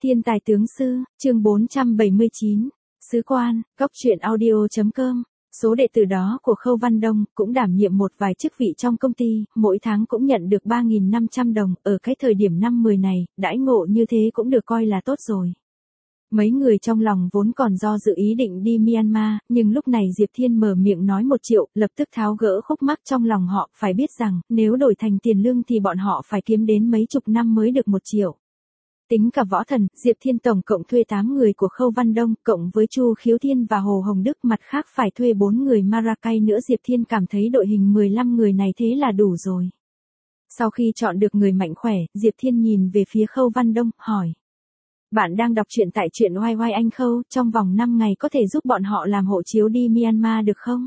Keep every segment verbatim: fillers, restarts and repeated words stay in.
Thiên tài tướng sư, chương bốn trăm bảy mươi chín, Sứ quan, Cóc truyện audio chấm com. Số đệ tử đó của Khâu Văn Đông cũng đảm nhiệm một vài chức vị trong công ty, mỗi tháng cũng nhận được ba nghìn năm trăm đồng, ở cái thời điểm năm mười này, đãi ngộ như thế cũng được coi là tốt rồi. Mấy người trong lòng vốn còn do dự ý định đi Myanmar, nhưng lúc này Diệp Thiên mở miệng nói một triệu, lập tức tháo gỡ khúc mắc trong lòng họ, phải biết rằng, nếu đổi thành tiền lương thì bọn họ phải kiếm đến mấy chục năm mới được một triệu. Tính cả Võ Thần, Diệp Thiên tổng cộng thuê tám người của Khâu Văn Đông, cộng với Chu Khiếu Thiên và Hồ Hồng Đức, mặt khác phải thuê bốn người Maracay nữa. Diệp Thiên cảm thấy đội hình mười lăm người này thế là đủ rồi. Sau khi chọn được người mạnh khỏe, Diệp Thiên nhìn về phía Khâu Văn Đông, hỏi. Bạn đang đọc truyện tại truyện oai oai anh Khâu, trong vòng năm ngày có thể giúp bọn họ làm hộ chiếu đi Myanmar được không?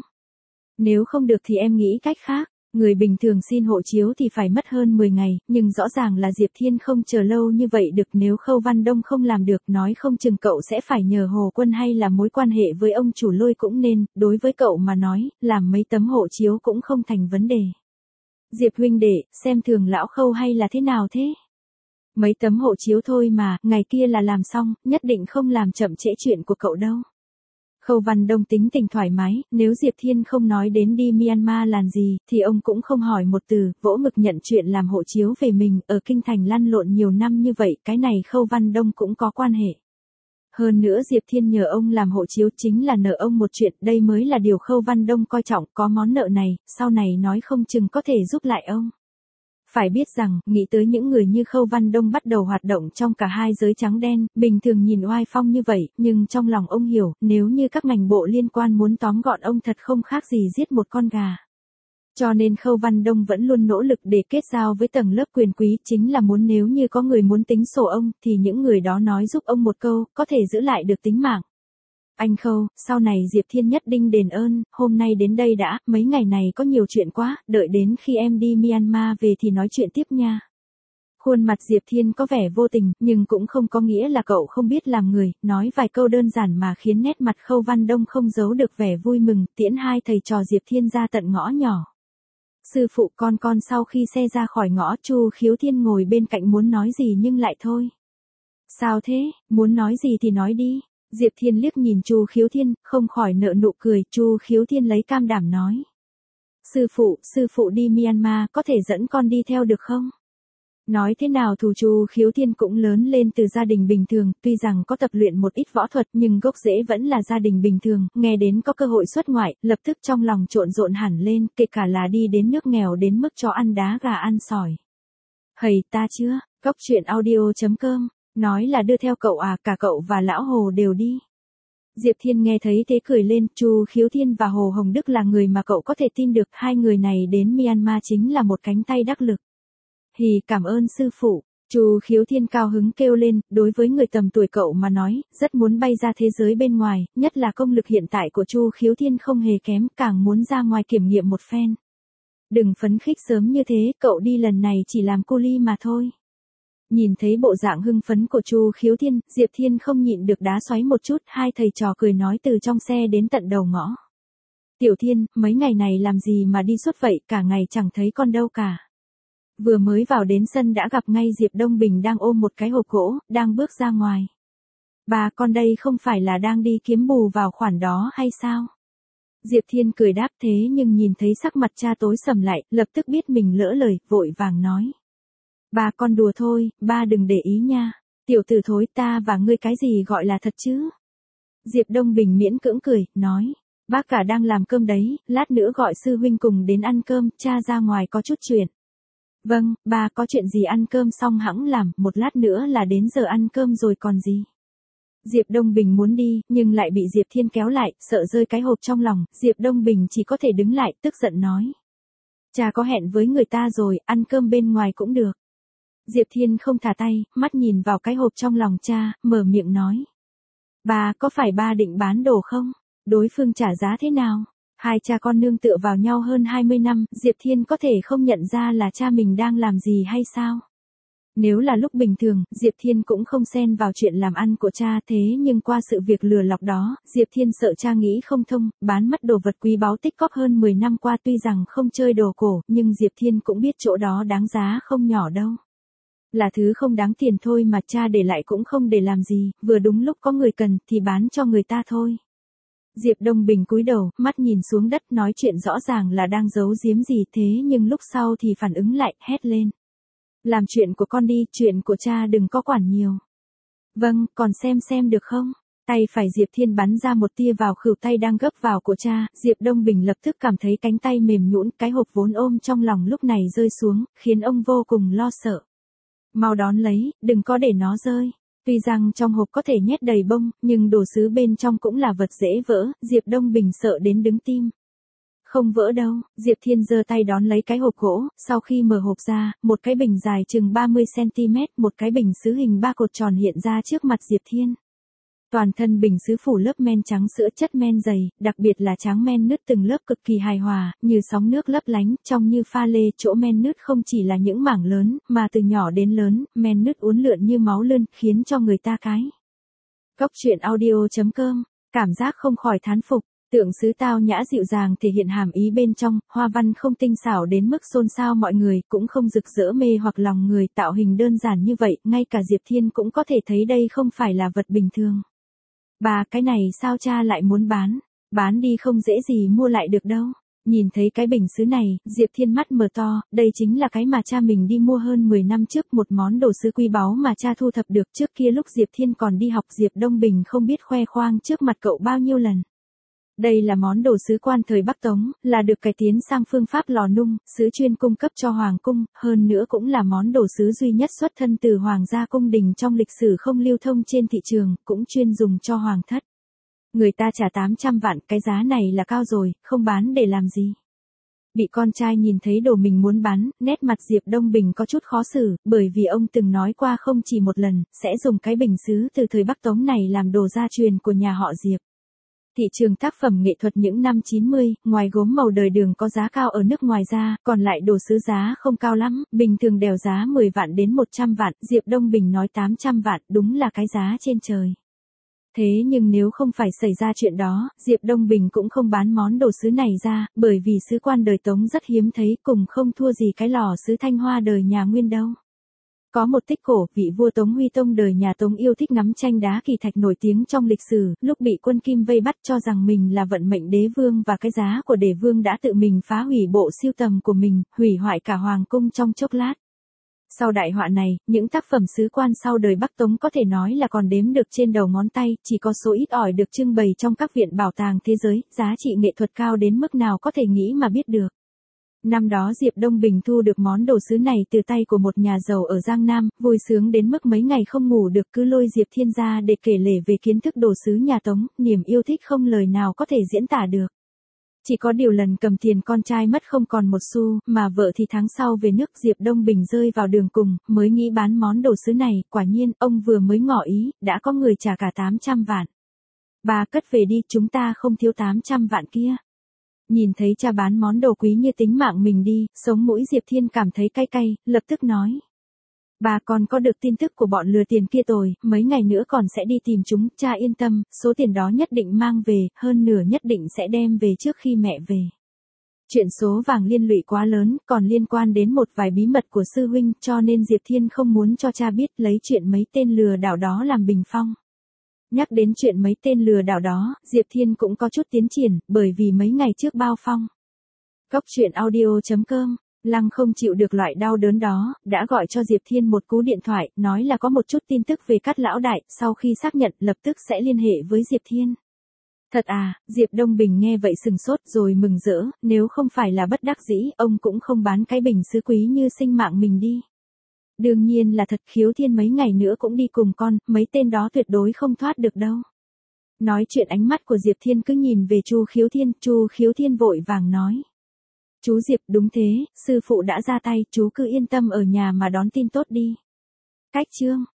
Nếu không được thì em nghĩ cách khác. Người bình thường xin hộ chiếu thì phải mất hơn mười ngày, nhưng rõ ràng là Diệp Thiên không chờ lâu như vậy được. Nếu Khâu Văn Đông không làm được, nói không chừng cậu sẽ phải nhờ Hồ Quân hay là mối quan hệ với ông chủ Lôi cũng nên, đối với cậu mà nói, làm mấy tấm hộ chiếu cũng không thành vấn đề. Diệp huynh đệ, xem thường lão Khâu hay là thế nào thế? Mấy tấm hộ chiếu thôi mà, ngày kia là làm xong, nhất định không làm chậm trễ chuyện của cậu đâu. Khâu Văn Đông tính tình thoải mái, nếu Diệp Thiên không nói đến đi Myanmar làm gì, thì ông cũng không hỏi một từ, vỗ ngực nhận chuyện làm hộ chiếu về mình. Ở kinh thành lăn lộn nhiều năm như vậy, cái này Khâu Văn Đông cũng có quan hệ. Hơn nữa Diệp Thiên nhờ ông làm hộ chiếu chính là nợ ông một chuyện, đây mới là điều Khâu Văn Đông coi trọng, có món nợ này, sau này nói không chừng có thể giúp lại ông. Phải biết rằng, nghĩ tới những người như Khâu Văn Đông bắt đầu hoạt động trong cả hai giới trắng đen, bình thường nhìn oai phong như vậy, nhưng trong lòng ông hiểu, nếu như các ngành bộ liên quan muốn tóm gọn ông thật không khác gì giết một con gà. Cho nên Khâu Văn Đông vẫn luôn nỗ lực để kết giao với tầng lớp quyền quý, chính là muốn nếu như có người muốn tính sổ ông, thì những người đó nói giúp ông một câu, có thể giữ lại được tính mạng. Anh Khâu, sau này Diệp Thiên nhất định đền ơn, hôm nay đến đây đã, mấy ngày này có nhiều chuyện quá, đợi đến khi em đi Myanmar về thì nói chuyện tiếp nha. Khuôn mặt Diệp Thiên có vẻ vô tình, nhưng cũng không có nghĩa là cậu không biết làm người, nói vài câu đơn giản mà khiến nét mặt Khâu Văn Đông không giấu được vẻ vui mừng, tiễn hai thầy trò Diệp Thiên ra tận ngõ nhỏ. Sư phụ con con sau khi xe ra khỏi ngõ, Chu Khiếu Thiên ngồi bên cạnh muốn nói gì nhưng lại thôi. Sao thế, muốn nói gì thì nói đi. Diệp Thiên liếc nhìn Chu Khiếu Thiên, không khỏi nở nụ cười. Chu Khiếu Thiên lấy cam đảm nói. Sư phụ, sư phụ đi Myanmar, có thể dẫn con đi theo được không? Nói thế nào thù Chu Khiếu Thiên cũng lớn lên từ gia đình bình thường, tuy rằng có tập luyện một ít võ thuật nhưng gốc rễ vẫn là gia đình bình thường, nghe đến có cơ hội xuất ngoại, lập tức trong lòng trộn rộn hẳn lên, kể cả là đi đến nước nghèo đến mức chó ăn đá gà ăn sỏi. Hầy ta chưa, Cóc truyện audio chấm com. Nói là đưa theo cậu à, cả cậu và lão Hồ đều đi. Diệp Thiên nghe thấy thế cười lên, Chu Khiếu Thiên và Hồ Hồng Đức là người mà cậu có thể tin được, hai người này đến Myanmar chính là một cánh tay đắc lực. Hì, cảm ơn sư phụ. Chu Khiếu Thiên cao hứng kêu lên, đối với người tầm tuổi cậu mà nói, rất muốn bay ra thế giới bên ngoài, nhất là công lực hiện tại của Chu Khiếu Thiên không hề kém, càng muốn ra ngoài kiểm nghiệm một phen. Đừng phấn khích sớm như thế, cậu đi lần này chỉ làm cu li mà thôi. Nhìn thấy bộ dạng hưng phấn của Chu Khiếu Thiên, Diệp Thiên không nhịn được đá xoáy một chút, hai thầy trò cười nói từ trong xe đến tận đầu ngõ. Tiểu Thiên, mấy ngày này làm gì mà đi suốt vậy, cả ngày chẳng thấy con đâu cả. Vừa mới vào đến sân đã gặp ngay Diệp Đông Bình đang ôm một cái hộp gỗ, đang bước ra ngoài. Bà con đây không phải là đang đi kiếm bù vào khoản đó hay sao? Diệp Thiên cười đáp thế nhưng nhìn thấy sắc mặt cha tối sầm lại, lập tức biết mình lỡ lời, vội vàng nói. Ba con đùa thôi, ba đừng để ý nha. Tiểu tử thối, ta và ngươi cái gì gọi là thật chứ? Diệp Đông Bình miễn cưỡng cười, nói. Bác cả đang làm cơm đấy, lát nữa gọi sư huynh cùng đến ăn cơm, cha ra ngoài có chút chuyện. Vâng, ba có chuyện gì ăn cơm xong hẵng làm, một lát nữa là đến giờ ăn cơm rồi còn gì. Diệp Đông Bình muốn đi, nhưng lại bị Diệp Thiên kéo lại, sợ rơi cái hộp trong lòng, Diệp Đông Bình chỉ có thể đứng lại, tức giận nói. Cha có hẹn với người ta rồi, ăn cơm bên ngoài cũng được. Diệp Thiên không thả tay, mắt nhìn vào cái hộp trong lòng cha, mở miệng nói. Ba, có phải ba định bán đồ không? Đối phương trả giá thế nào? Hai cha con nương tựa vào nhau hơn hai mươi năm, Diệp Thiên có thể không nhận ra là cha mình đang làm gì hay sao? Nếu là lúc bình thường, Diệp Thiên cũng không xen vào chuyện làm ăn của cha, thế nhưng qua sự việc lừa lọc đó, Diệp Thiên sợ cha nghĩ không thông, bán mất đồ vật quý báu tích cóp hơn mười năm qua, tuy rằng không chơi đồ cổ, nhưng Diệp Thiên cũng biết chỗ đó đáng giá không nhỏ đâu. Là thứ không đáng tiền thôi mà cha để lại cũng không để làm gì, vừa đúng lúc có người cần thì bán cho người ta thôi. Diệp Đông Bình cúi đầu, mắt nhìn xuống đất nói chuyện rõ ràng là đang giấu giếm gì thế nhưng lúc sau thì phản ứng lại, hét lên. Làm chuyện của con đi, chuyện của cha đừng có quản nhiều. Vâng, còn xem xem được không? Tay phải Diệp Thiên bắn ra một tia vào khuỷu tay đang gấp vào của cha, Diệp Đông Bình lập tức cảm thấy cánh tay mềm nhũn, cái hộp vốn ôm trong lòng lúc này rơi xuống, khiến ông vô cùng lo sợ. Mau đón lấy, đừng có để nó rơi. Tuy rằng trong hộp có thể nhét đầy bông, nhưng đồ sứ bên trong cũng là vật dễ vỡ, Diệp Đông Bình sợ đến đứng tim. Không vỡ đâu, Diệp Thiên giơ tay đón lấy cái hộp gỗ, sau khi mở hộp ra, một cái bình dài chừng ba mươi xăng ti mét, một cái bình sứ hình ba cột tròn hiện ra trước mặt Diệp Thiên. Toàn thân bình sứ phủ lớp men trắng sữa chất men dày, đặc biệt là tráng men nứt từng lớp cực kỳ hài hòa, như sóng nước lấp lánh, trông như pha lê, chỗ men nứt không chỉ là những mảng lớn, mà từ nhỏ đến lớn, men nứt uốn lượn như máu lươn, khiến cho người ta cái. Cốc truyện audio chấm com, cảm giác không khỏi thán phục. Tượng sứ tao nhã dịu dàng thể hiện hàm ý bên trong, hoa văn không tinh xảo đến mức xôn xao mọi người, cũng không rực rỡ mê hoặc lòng người, tạo hình đơn giản như vậy, ngay cả Diệp Thiên cũng có thể thấy đây không phải là vật bình thường. Bà, cái này sao cha lại muốn bán? Bán đi không dễ gì mua lại được đâu. Nhìn thấy cái bình sứ này, Diệp Thiên mắt mở to, đây chính là cái mà cha mình đi mua hơn mười năm trước, một món đồ sứ quý báu mà cha thu thập được trước kia lúc Diệp Thiên còn đi học. Diệp Đông Bình không biết khoe khoang trước mặt cậu bao nhiêu lần. Đây là món đồ sứ quan thời Bắc Tống, là được cải tiến sang phương pháp lò nung, sứ chuyên cung cấp cho Hoàng cung, hơn nữa cũng là món đồ sứ duy nhất xuất thân từ Hoàng gia cung đình trong lịch sử không lưu thông trên thị trường, cũng chuyên dùng cho Hoàng thất. Người ta trả tám trăm vạn, cái giá này là cao rồi, không bán để làm gì. Bị con trai nhìn thấy đồ mình muốn bán, nét mặt Diệp Đông Bình có chút khó xử, bởi vì ông từng nói qua không chỉ một lần, sẽ dùng cái bình sứ từ thời Bắc Tống này làm đồ gia truyền của nhà họ Diệp. Thị trường tác phẩm nghệ thuật những năm chín mươi, ngoài gốm màu đời Đường có giá cao ở nước ngoài ra, còn lại đồ sứ giá không cao lắm, bình thường đều giá mười vạn đến một trăm vạn, Diệp Đông Bình nói tám trăm vạn, đúng là cái giá trên trời. Thế nhưng nếu không phải xảy ra chuyện đó, Diệp Đông Bình cũng không bán món đồ sứ này ra, bởi vì sứ quan đời Tống rất hiếm thấy, cùng không thua gì cái lò sứ Thanh Hoa đời nhà Nguyên đâu. Có một tích cổ, vị vua Tống Huy Tông đời nhà Tống yêu thích ngắm tranh đá kỳ thạch nổi tiếng trong lịch sử, lúc bị quân Kim vây bắt cho rằng mình là vận mệnh đế vương và cái giá của đế vương đã tự mình phá hủy bộ sưu tầm của mình, hủy hoại cả hoàng cung trong chốc lát. Sau đại họa này, những tác phẩm sứ quan sau đời Bắc Tống có thể nói là còn đếm được trên đầu ngón tay, chỉ có số ít ỏi được trưng bày trong các viện bảo tàng thế giới, giá trị nghệ thuật cao đến mức nào có thể nghĩ mà biết được. Năm đó Diệp Đông Bình thu được món đồ sứ này từ tay của một nhà giàu ở Giang Nam, vui sướng đến mức mấy ngày không ngủ được, cứ lôi Diệp Thiên ra để kể lể về kiến thức đồ sứ nhà Tống, niềm yêu thích không lời nào có thể diễn tả được. Chỉ có điều lần cầm tiền con trai mất không còn một xu, mà vợ thì tháng sau về nước, Diệp Đông Bình rơi vào đường cùng, mới nghĩ bán món đồ sứ này, quả nhiên, ông vừa mới ngỏ ý, đã có người trả cả tám trăm vạn. Bà cất về đi, chúng ta không thiếu tám trăm vạn kia. Nhìn thấy cha bán món đồ quý như tính mạng mình đi, sống mũi Diệp Thiên cảm thấy cay cay, lập tức nói. Bà còn có được tin tức của bọn lừa tiền kia rồi, mấy ngày nữa còn sẽ đi tìm chúng, cha yên tâm, số tiền đó nhất định mang về, hơn nửa nhất định sẽ đem về trước khi mẹ về. Chuyện số vàng liên lụy quá lớn, còn liên quan đến một vài bí mật của sư huynh, cho nên Diệp Thiên không muốn cho cha biết, lấy chuyện mấy tên lừa đảo đó làm bình phong. Nhắc đến chuyện mấy tên lừa đảo đó, Diệp Thiên cũng có chút tiến triển, bởi vì mấy ngày trước bao phong. Cốc truyện audio chấm com, Lăng không chịu được loại đau đớn đó, đã gọi cho Diệp Thiên một cú điện thoại, nói là có một chút tin tức về Cát lão đại, sau khi xác nhận lập tức sẽ liên hệ với Diệp Thiên. Thật à, Diệp Đông Bình nghe vậy sừng sốt rồi mừng rỡ, nếu không phải là bất đắc dĩ, ông cũng không bán cái bình sứ quý như sinh mạng mình đi. Đương nhiên là thật, Khiếu Thiên mấy ngày nữa cũng đi cùng con, mấy tên đó tuyệt đối không thoát được đâu. Nói chuyện ánh mắt của Diệp Thiên cứ nhìn về Chu Khiếu Thiên, Chu Khiếu Thiên vội vàng nói. Chú Diệp, đúng thế, sư phụ đã ra tay, chú cứ yên tâm ở nhà mà đón tin tốt đi. Cách chương